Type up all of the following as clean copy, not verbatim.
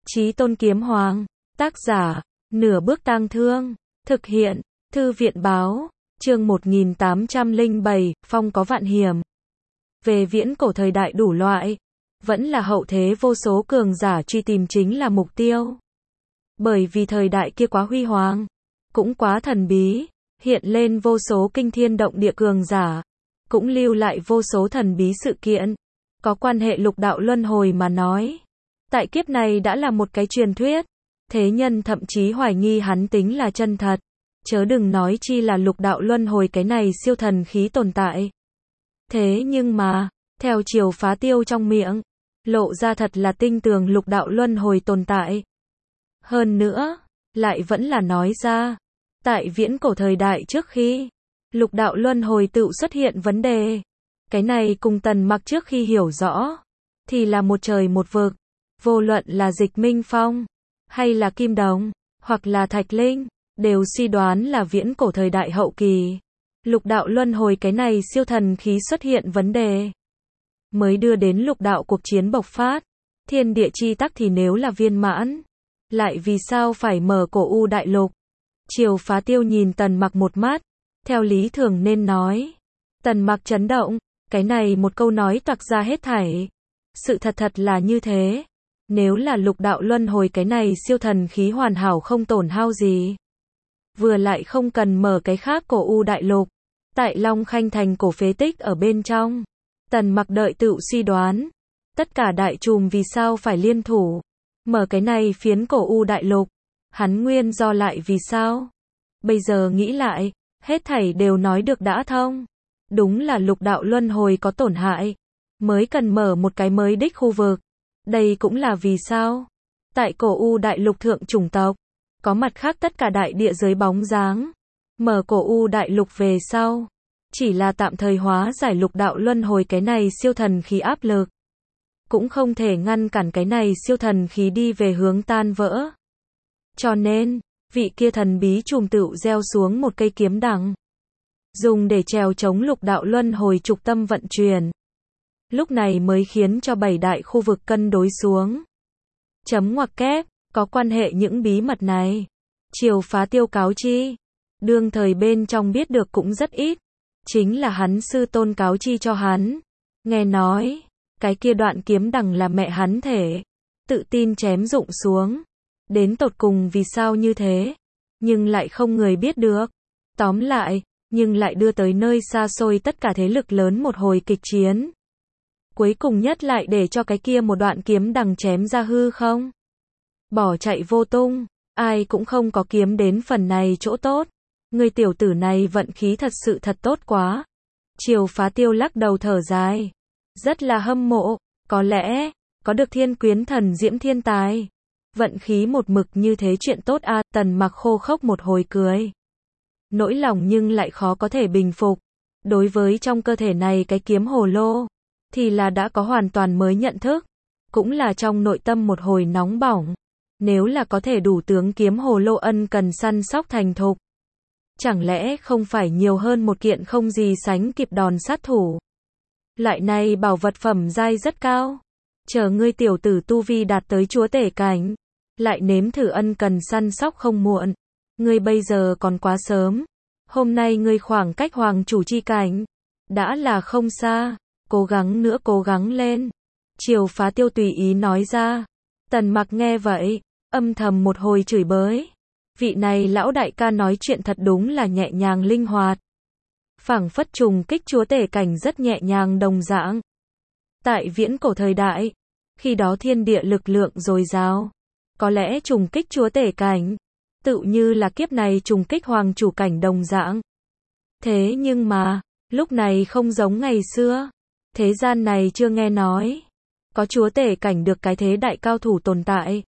Chí Tôn Kiếm Hoàng, tác giả, Nửa Bước Tang Thương, thực hiện, Thư viện báo, chương 1807, phong có vạn hiểm. Về viễn cổ thời đại đủ loại, vẫn là hậu thế vô số cường giả truy tìm chính là mục tiêu. Bởi vì thời đại kia quá huy hoàng, cũng quá thần bí, hiện lên vô số kinh thiên động địa cường giả, cũng lưu lại vô số thần bí sự kiện, có quan hệ lục đạo luân hồi mà nói. Tại kiếp này đã là một cái truyền thuyết, thế nhân thậm chí hoài nghi hắn tính là chân thật, chớ đừng nói chi là lục đạo luân hồi cái này siêu thần khí tồn tại. Thế nhưng mà, theo Triều Phá Tiêu trong miệng, lộ ra thật là tinh tường lục đạo luân hồi tồn tại. Hơn nữa, lại vẫn là nói ra, tại viễn cổ thời đại trước khi lục đạo luân hồi tự xuất hiện vấn đề, cái này cùng Tần Mặc trước khi hiểu rõ, thì là một trời một vực, vô luận là Dịch Minh Phong, hay là Kim Đồng, hoặc là Thạch Linh, đều suy đoán là viễn cổ thời đại hậu kỳ, lục đạo luân hồi cái này siêu thần khí xuất hiện vấn đề, mới đưa đến lục đạo cuộc chiến bộc phát, thiên địa chi tắc thì nếu là viên mãn, lại vì sao phải mở cổ u đại lục? Triều Phá Tiêu nhìn Tần Mặc một mắt, theo lý thường nên nói. Tần Mặc chấn động, cái này một câu nói toạc ra hết thảy. Sự thật là như thế. Nếu là lục đạo luân hồi cái này siêu thần khí hoàn hảo không tổn hao gì. Vừa lại không cần mở cái khác cổ u đại lục. Tại Long Khanh thành cổ phế tích ở bên trong. Tần Mặc đợi tự suy đoán. Tất cả đại trùm vì sao phải liên thủ. Mở cái này phiến cổ u đại lục. Hắn nguyên do lại vì sao? Bây giờ nghĩ lại, hết thảy đều nói được đã thông. Đúng là lục đạo luân hồi có tổn hại, mới cần mở một cái mới đích khu vực. Đây cũng là vì sao? Tại cổ u đại lục thượng chủng tộc, có mặt khác tất cả đại địa giới bóng dáng. Mở cổ u đại lục về sau, chỉ là tạm thời hóa giải lục đạo luân hồi cái này siêu thần khí áp lực. Cũng không thể ngăn cản cái này siêu thần khí đi về hướng tan vỡ. Cho nên, vị kia thần bí trùm tựu gieo xuống một cây kiếm đằng, dùng để trèo chống lục đạo luân hồi trục tâm vận chuyển. Lúc này mới khiến cho 7 đại khu vực cân đối xuống. Chấm ngoặc kép, có quan hệ những bí mật này. Triều Phá Tiêu cáo chi. Đương thời bên trong biết được cũng rất ít. Chính là hắn sư tôn cáo chi cho hắn. Nghe nói, cái kia đoạn kiếm đằng là mẹ hắn thể. Tự tin chém rụng xuống. Đến tột cùng vì sao như thế, nhưng lại không người biết được. Tóm lại, nhưng lại đưa tới nơi xa xôi tất cả thế lực lớn một hồi kịch chiến. Cuối cùng nhất lại để cho cái kia một đoạn kiếm đằng chém ra hư không. Bỏ chạy vô tung, ai cũng không có kiếm đến phần này chỗ tốt. Người tiểu tử này vận khí thật sự thật tốt quá. Triều Phá Tiêu lắc đầu thở dài. Rất là hâm mộ, có lẽ, có được thiên quyến thần diễm thiên tài. Vận khí một mực như thế chuyện tốt a. Tần Mặc khô khốc một hồi cười. Nỗi lòng nhưng lại khó có thể bình phục. Đối với trong cơ thể này cái kiếm hồ lô, thì là đã có hoàn toàn mới nhận thức. Cũng là trong nội tâm một hồi nóng bỏng. Nếu là có thể đủ tướng kiếm hồ lô ân cần săn sóc thành thục. Chẳng lẽ không phải nhiều hơn một kiện không gì sánh kịp đòn sát thủ. Loại này bảo vật phẩm giai rất cao. Chờ ngươi tiểu tử tu vi đạt tới chúa tể cảnh, lại nếm thử ân cần săn sóc không muộn. Ngươi bây giờ còn quá sớm. Hôm nay ngươi khoảng cách hoàng chủ chi cảnh đã là không xa, cố gắng nữa cố gắng lên. Triều Phá Tiêu tùy ý nói ra. Tần Mặc nghe vậy, âm thầm một hồi chửi bới. Vị này lão đại ca nói chuyện thật đúng là nhẹ nhàng linh hoạt. Phảng phất trùng kích chúa tể cảnh rất nhẹ nhàng đồng dạng. Tại viễn cổ thời đại, khi đó thiên địa lực lượng dồi dào, có lẽ trùng kích chúa tể cảnh, tự như là kiếp này trùng kích hoàng chủ cảnh đồng dạng. Thế nhưng mà, lúc này không giống ngày xưa, thế gian này chưa nghe nói, có chúa tể cảnh được cái thế đại cao thủ tồn tại.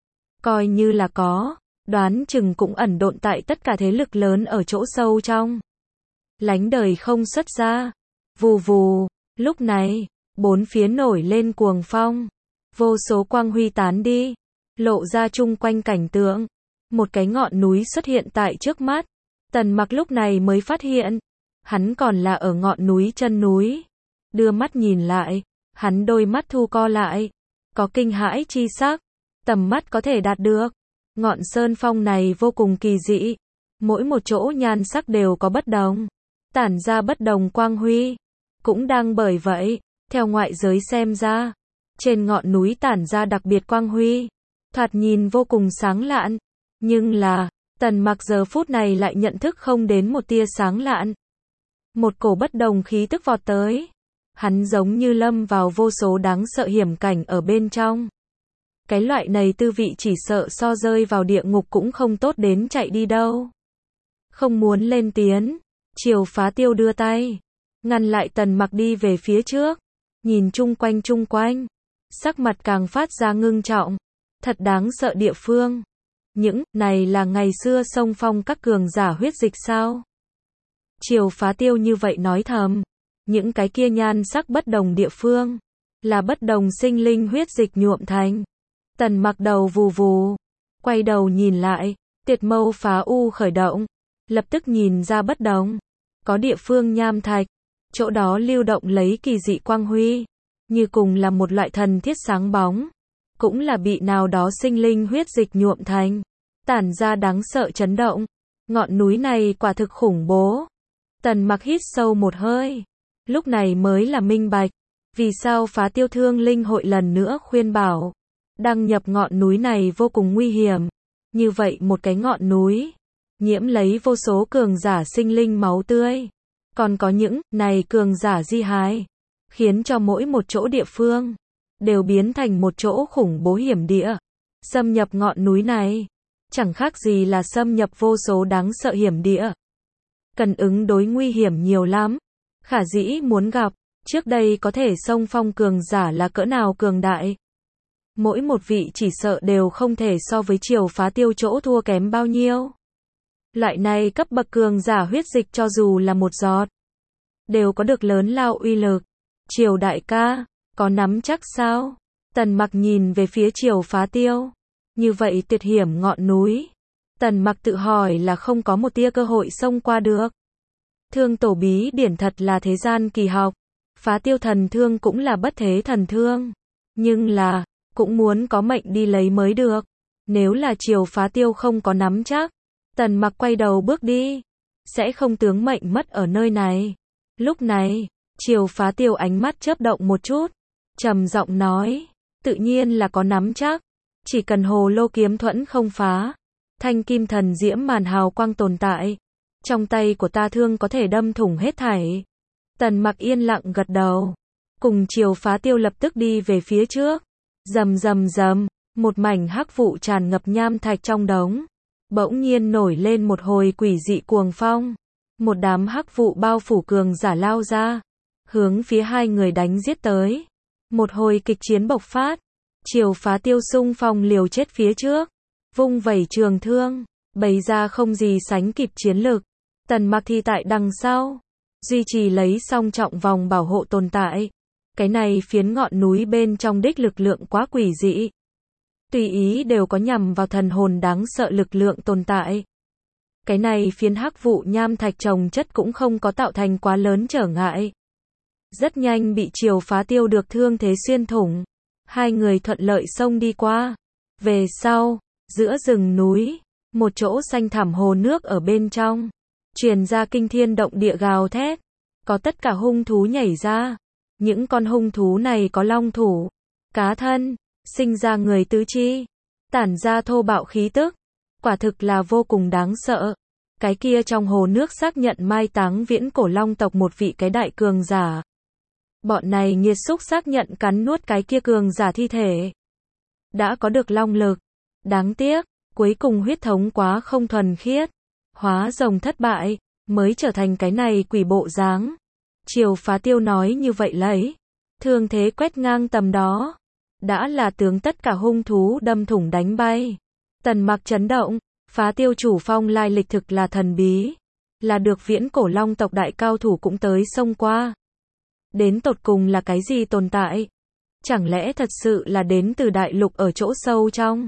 Coi như là có, đoán chừng cũng ẩn độn tại tất cả thế lực lớn ở chỗ sâu trong. Lánh đời không xuất ra, vù vù, lúc này, bốn phía nổi lên cuồng phong, vô số quang huy tán đi, lộ ra chung quanh cảnh tượng. Một cái ngọn núi xuất hiện tại trước mắt. Tần Mặc lúc này mới phát hiện, hắn còn là ở ngọn núi chân núi. Đưa mắt nhìn lại, hắn đôi mắt thu co lại, có kinh hãi chi sắc. tầm mắt có thể đạt được. Ngọn sơn phong này vô cùng kỳ dị. Mỗi một chỗ nhan sắc đều có bất đồng, tản ra bất đồng quang huy. Cũng đang bởi vậy, theo ngoại giới xem ra, trên ngọn núi tản ra đặc biệt quang huy, thoạt nhìn vô cùng sáng lạn. Nhưng là, Tần Mặc giờ phút này lại nhận thức không đến một tia sáng lạn. Một cổ bất đồng khí tức vọt tới. Hắn giống như lâm vào vô số đáng sợ hiểm cảnh ở bên trong. Cái loại này tư vị chỉ sợ so rơi vào địa ngục cũng không tốt đến chạy đi đâu. Không muốn lên tiếng, Triều Phá Tiêu đưa tay, ngăn lại Tần Mặc đi về phía trước, nhìn chung quanh, sắc mặt càng phát ra ngưng trọng. Thật đáng sợ địa phương. Những này là ngày xưa xông phong các cường giả huyết dịch sao? Triều Phá Tiêu như vậy nói thầm. Những cái kia nhan sắc bất đồng địa phương, là bất đồng sinh linh huyết dịch nhuộm thành. Tần Mặc đầu vù vù, quay đầu nhìn lại, Tiệt Mâu Phá U khởi động, lập tức nhìn ra bất đồng. Có địa phương nham thạch, chỗ đó lưu động lấy kỳ dị quang huy, như cùng là một loại thần thiết sáng bóng, cũng là bị nào đó sinh linh huyết dịch nhuộm thành, tản ra đáng sợ chấn động. Ngọn núi này quả thực khủng bố. Tần Mặc hít sâu một hơi, lúc này mới là minh bạch, vì sao Phá Tiêu Thương Linh hội lần nữa khuyên bảo, đăng nhập ngọn núi này vô cùng nguy hiểm. Như vậy một cái ngọn núi, nhiễm lấy vô số cường giả sinh linh máu tươi, còn có những này cường giả di hài, khiến cho mỗi một chỗ địa phương đều biến thành một chỗ khủng bố hiểm địa. Xâm nhập ngọn núi này, chẳng khác gì là xâm nhập vô số đáng sợ hiểm địa. Cần ứng đối nguy hiểm nhiều lắm. Khả dĩ muốn gặp, trước đây có thể xông phong cường giả là cỡ nào cường đại. Mỗi một vị chỉ sợ đều không thể so với Triều Phá Tiêu chỗ thua kém bao nhiêu. Loại này cấp bậc cường giả huyết dịch cho dù là một giọt, đều có được lớn lao uy lực. Triều đại ca, có nắm chắc sao? Tần Mặc nhìn về phía Triều Phá Tiêu. Như vậy tuyệt hiểm ngọn núi, Tần Mặc tự hỏi là không có một tia cơ hội xông qua được. Thương tổ bí điển thật là thế gian kỳ học. Phá Tiêu thần thương cũng là bất thế thần thương. Nhưng là, cũng muốn có mệnh đi lấy mới được. Nếu là Triều Phá Tiêu không có nắm chắc, Tần Mặc quay đầu bước đi, sẽ không tướng mệnh mất ở nơi này. Lúc này, Triều Phá Tiêu ánh mắt chớp động một chút, trầm giọng nói, tự nhiên là có nắm chắc, chỉ cần hồ lô kiếm thuẫn không phá, thanh kim thần diễm màn hào quang tồn tại, trong tay của ta thương có thể đâm thủng hết thảy. Tần Mặc yên lặng gật đầu, cùng Triều Phá Tiêu lập tức đi về phía trước. Rầm rầm rầm, một mảnh hắc vụ tràn ngập nham thạch trong đống, bỗng nhiên nổi lên một hồi quỷ dị cuồng phong. Một đám hắc vụ bao phủ cường giả lao ra, hướng phía hai người đánh giết tới. Một hồi kịch chiến bộc phát, Triều Phá Tiêu xung phong liều chết phía trước, vung vẩy trường thương, bày ra không gì sánh kịp chiến lực. Tần Mặc thì tại đằng sau, duy trì lấy song trọng vòng bảo hộ tồn tại. Cái này phiến ngọn núi bên trong đích lực lượng quá quỷ dị, tùy ý đều có nhằm vào thần hồn đáng sợ lực lượng tồn tại. Cái này phiến hắc vụ nham thạch chồng chất cũng không có tạo thành quá lớn trở ngại. Rất nhanh bị Triều Phá Tiêu được thương thế xuyên thủng. Hai người thuận lợi xông đi qua. Về sau, giữa rừng núi, một chỗ xanh thẳm hồ nước ở bên trong, truyền ra kinh thiên động địa gào thét. Có tất cả hung thú nhảy ra. Những con hung thú này có long thủ, cá thân, sinh ra người tứ chi, tản ra thô bạo khí tức. Quả thực là vô cùng đáng sợ. Cái kia trong hồ nước xác nhận mai táng viễn cổ long tộc một vị cái đại cường giả. Bọn này nghiệt xúc xác nhận cắn nuốt cái kia cường giả thi thể. Đã có được long lực. Đáng tiếc, cuối cùng huyết thống quá không thuần khiết. Hóa rồng thất bại, mới trở thành cái này quỷ bộ dáng. Triều Phá Tiêu nói như vậy lấy. Thương thế quét ngang tầm đó. Đã là tướng tất cả hung thú đâm thủng đánh bay. Tần Mặc chấn động. Phá Tiêu chủ phong lai lịch thực là thần bí. Là được viễn cổ long tộc đại cao thủ cũng tới xông qua. Đến tột cùng là cái gì tồn tại? Chẳng lẽ thật sự là đến từ đại lục ở chỗ sâu trong?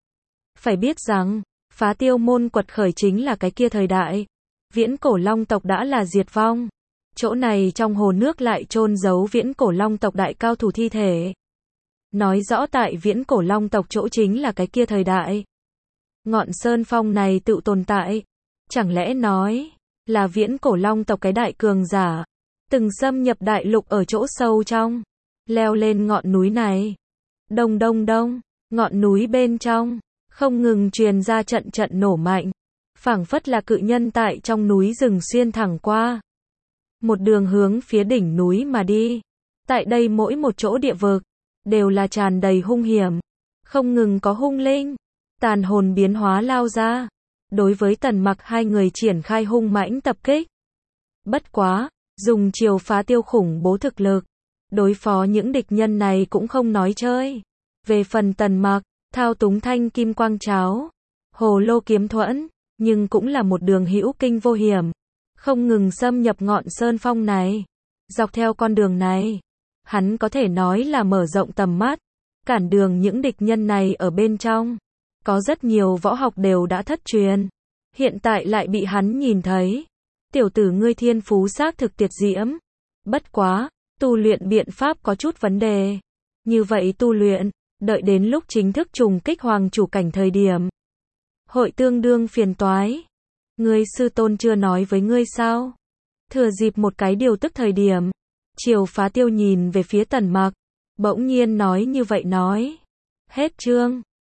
Phải biết rằng, Phá Tiêu môn quật khởi chính là cái kia thời đại. Viễn cổ long tộc đã là diệt vong. Chỗ này trong hồ nước lại chôn giấu viễn cổ long tộc đại cao thủ thi thể. nói rõ tại viễn cổ long tộc chỗ chính là cái kia thời đại. Ngọn sơn phong này tự tồn tại, chẳng lẽ nói là viễn cổ long tộc cái đại cường giả, từng xâm nhập đại lục ở chỗ sâu trong, leo lên ngọn núi này. Đông đông đông, ngọn núi bên trong, không ngừng truyền ra trận trận nổ mạnh, phảng phất là cự nhân tại trong núi rừng xuyên thẳng qua. Một đường hướng phía đỉnh núi mà đi. Tại đây mỗi một chỗ địa vực, đều là tràn đầy hung hiểm, không ngừng có hung linh, tàn hồn biến hóa lao ra. Đối với Tần Mặc hai người triển khai hung mãnh tập kích. Bất quá, dùng chiều phá tiêu khủng bố thực lực, đối phó những địch nhân này cũng không nói chơi. Về phần Tần Mặc, thao túng thanh kim quang cháo, hồ lô kiếm thuẫn, nhưng cũng là một đường hữu kinh vô hiểm, không ngừng xâm nhập ngọn sơn phong này. Dọc theo con đường này, hắn có thể nói là mở rộng tầm mắt, cản đường những địch nhân này ở bên trong. Có rất nhiều võ học đều đã thất truyền, hiện tại lại bị hắn nhìn thấy. Tiểu tử ngươi thiên phú xác thực tuyệt diễm. Bất quá, tu luyện biện pháp có chút vấn đề. Như vậy tu luyện, đợi đến lúc chính thức trùng kích hoàng chủ cảnh thời điểm, hội tương đương phiền toái. Ngươi sư tôn chưa nói với ngươi sao? Thừa dịp một cái điều tức thời điểm, Triều Phá Tiêu nhìn về phía Tần Mặc, bỗng nhiên nói như vậy nói. Hết chương.